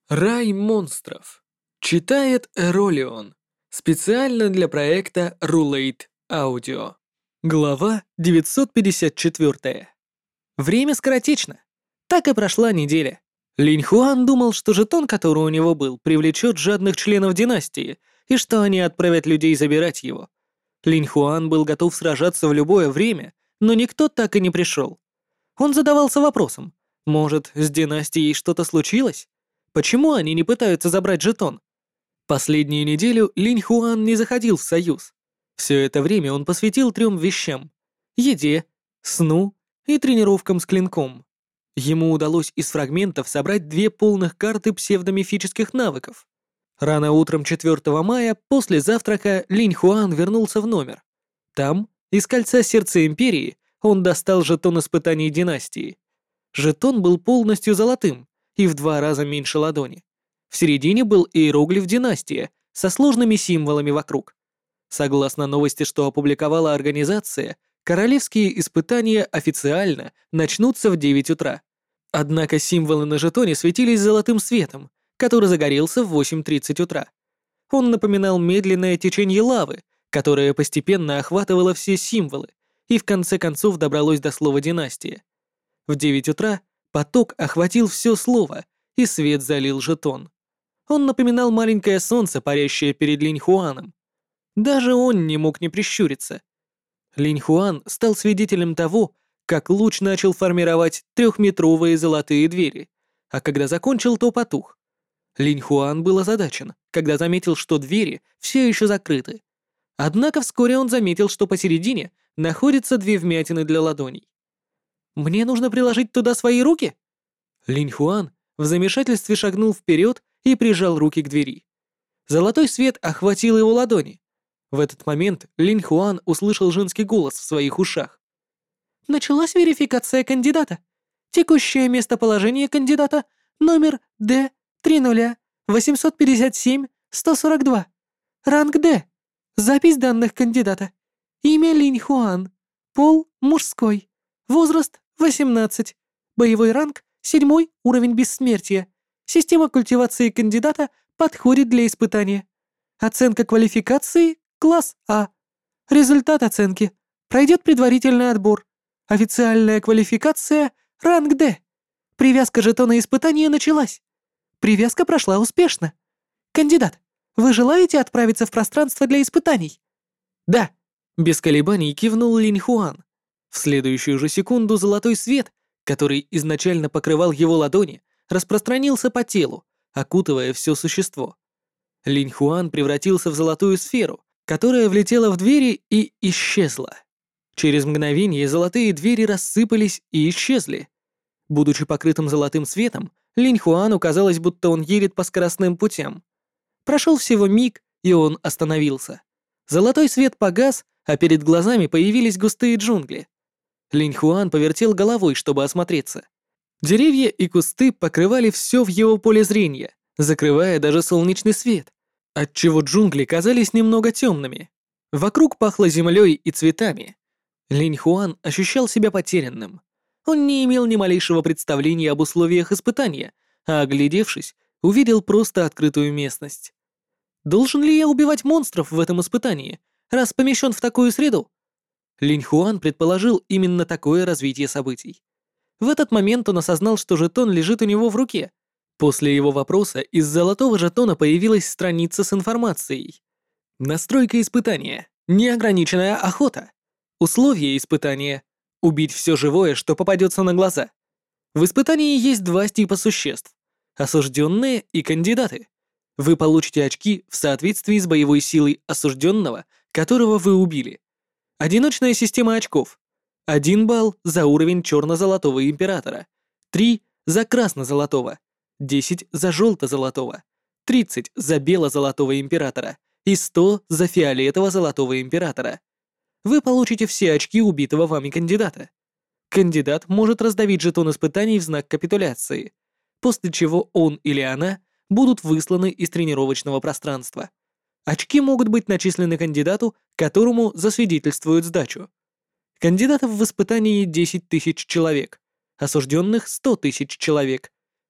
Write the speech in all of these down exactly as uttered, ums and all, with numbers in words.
Рай монстров. Читает Эролион. Специально для проекта Rulate Audio. Глава девятьсот пятьдесят четыре. Время скоротечно. Так и прошла неделя. Линь Хуан думал, что жетон, который у него был, привлечет жадных членов династии, и что они отправят людей забирать его. Линь Хуан был готов сражаться в любое время, но никто так и не пришел. Он задавался вопросом, может, с династией что-то случилось? Почему они не пытаются забрать жетон? Последнюю неделю Линь Хуан не заходил в союз. Все это время он посвятил трем вещам: еде, сну и тренировкам с клинком. Ему удалось из фрагментов собрать две полных карты псевдомифических навыков. Рано утром четвёртого мая, после завтрака, Линь Хуан вернулся в номер. Там, из кольца сердца Империи, он достал жетон испытаний династии. Жетон был полностью золотым и в два раза меньше ладони. В середине был иероглиф «Династия» со сложными символами вокруг. Согласно новости, что опубликовала организация, королевские испытания официально начнутся в девять утра. Однако символы на жетоне светились золотым светом, который загорелся в восемь тридцать утра. Он напоминал медленное течение лавы, которое постепенно охватывало все символы и в конце концов добралось до слова «династия». В девять утра поток охватил все слово, и свет залил жетон. Он напоминал маленькое солнце, парящее перед Линь Хуаном. Даже он не мог не прищуриться. Линь Хуан стал свидетелем того, как луч начал формировать трехметровые золотые двери, а когда закончил, то потух. Линь Хуан был озадачен, когда заметил, что двери все еще закрыты. Однако вскоре он заметил, что посередине находятся две вмятины для ладоней. «Мне нужно приложить туда свои руки?» Линь Хуан в замешательстве шагнул вперед и прижал руки к двери. Золотой свет охватил его ладони. В этот момент Линь Хуан услышал женский голос в своих ушах. «Началась верификация кандидата. Текущее местоположение кандидата номер Д три ноль восемьсот пятьдесят семь сто сорок два. Ранг Д. Запись данных кандидата. Имя Линь Хуан. Пол мужской. Возраст восемнадцать. Боевой ранг седьмой уровень бессмертия. Система культивации кандидата подходит для испытания. Оценка квалификации класс А. Результат оценки. Пройдет предварительный отбор. Официальная квалификация ранг Д. Привязка жетона испытания началась. Привязка прошла успешно. Кандидат, вы желаете отправиться в пространство для испытаний? Да. Без колебаний кивнул Линь Хуан. В следующую же секунду золотой свет, который изначально покрывал его ладони, распространился по телу, окутывая все существо. Линь Хуан превратился в золотую сферу, которая влетела в двери и исчезла. Через мгновение золотые двери рассыпались и исчезли. Будучи покрытым золотым светом, Линь Хуану казалось, будто он едет по скоростным путям. Прошел всего миг, и он остановился. Золотой свет погас, а перед глазами появились густые джунгли. Линь Хуан повертел головой, чтобы осмотреться. Деревья и кусты покрывали все в его поле зрения, закрывая даже солнечный свет, отчего джунгли казались немного темными. Вокруг пахло землей и цветами. Линь Хуан ощущал себя потерянным. Он не имел ни малейшего представления об условиях испытания, а, оглядевшись, увидел просто открытую местность. Должен ли я убивать монстров в этом испытании, раз помещен в такую среду? Линь Хуан предположил именно такое развитие событий. В этот момент он осознал, что жетон лежит у него в руке. После его вопроса из золотого жетона появилась страница с информацией. Настройка испытания. Неограниченная охота. Условия испытания. Убить все живое, что попадется на глаза. В испытании есть два типа существ. Осужденные и кандидаты. Вы получите очки в соответствии с боевой силой осужденного, которого вы убили. Одиночная система очков. Один балл за уровень черно-золотого императора. Три за красно-золотого. Десять за желто-золотого. Тридцать за бело-золотого императора. И сто за фиолетово-золотого императора. Вы получите все очки убитого вами кандидата. Кандидат может раздавить жетон испытаний в знак капитуляции, после чего он или она будут высланы из тренировочного пространства. Очки могут быть начислены кандидату, которому засвидетельствуют сдачу. Кандидатов в испытании десять тысяч человек, осужденных сто тысяч человек.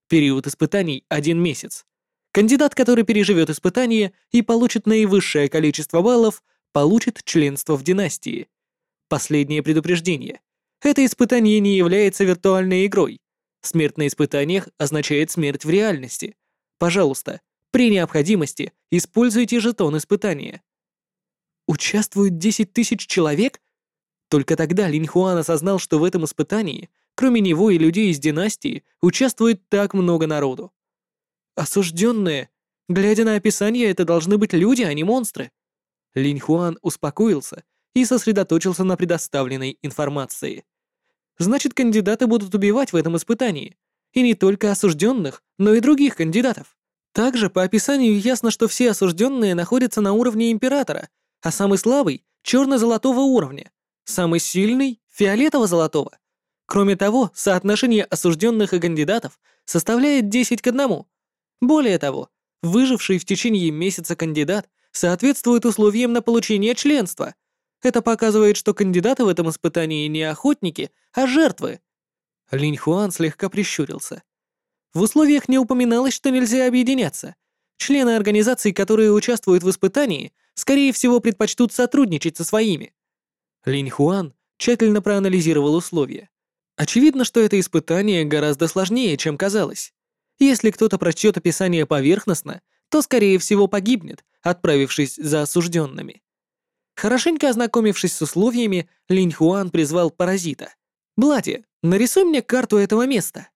Период испытаний — один месяц. Кандидат, который переживет испытание и получит наивысшее количество баллов, получит членство в династии. Последнее предупреждение. Это испытание не является виртуальной игрой. Смерть на испытаниях означает смерть в реальности. Пожалуйста, при необходимости используйте жетон испытания. Участвуют десять тысяч человек? Только тогда Линь Хуан осознал, что в этом испытании, кроме него и людей из династии, участвует так много народу. Осужденные. Глядя на описание, это должны быть люди, а не монстры. Линь Хуан успокоился и сосредоточился на предоставленной информации. Значит, кандидаты будут убивать в этом испытании. И не только осужденных, но и других кандидатов. Также по описанию ясно, что все осужденные находятся на уровне императора, а самый слабый — черно-золотого уровня, самый сильный — фиолетово-золотого. Кроме того, соотношение осужденных и кандидатов составляет десять к одному. Более того, выживший в течение месяца кандидат соответствует условиям на получение членства. Это показывает, что кандидаты в этом испытании не охотники, а жертвы. Линь Хуан слегка прищурился. В условиях не упоминалось, что нельзя объединяться. Члены организаций, которые участвуют в испытании, скорее всего, предпочтут сотрудничать со своими. Линь Хуан тщательно проанализировал условия. Очевидно, что это испытание гораздо сложнее, чем казалось. Если кто-то прочтет описание поверхностно, то, скорее всего, погибнет, отправившись за осужденными. Хорошенько ознакомившись с условиями, Линь Хуан призвал паразита. «Блади, нарисуй мне карту этого места».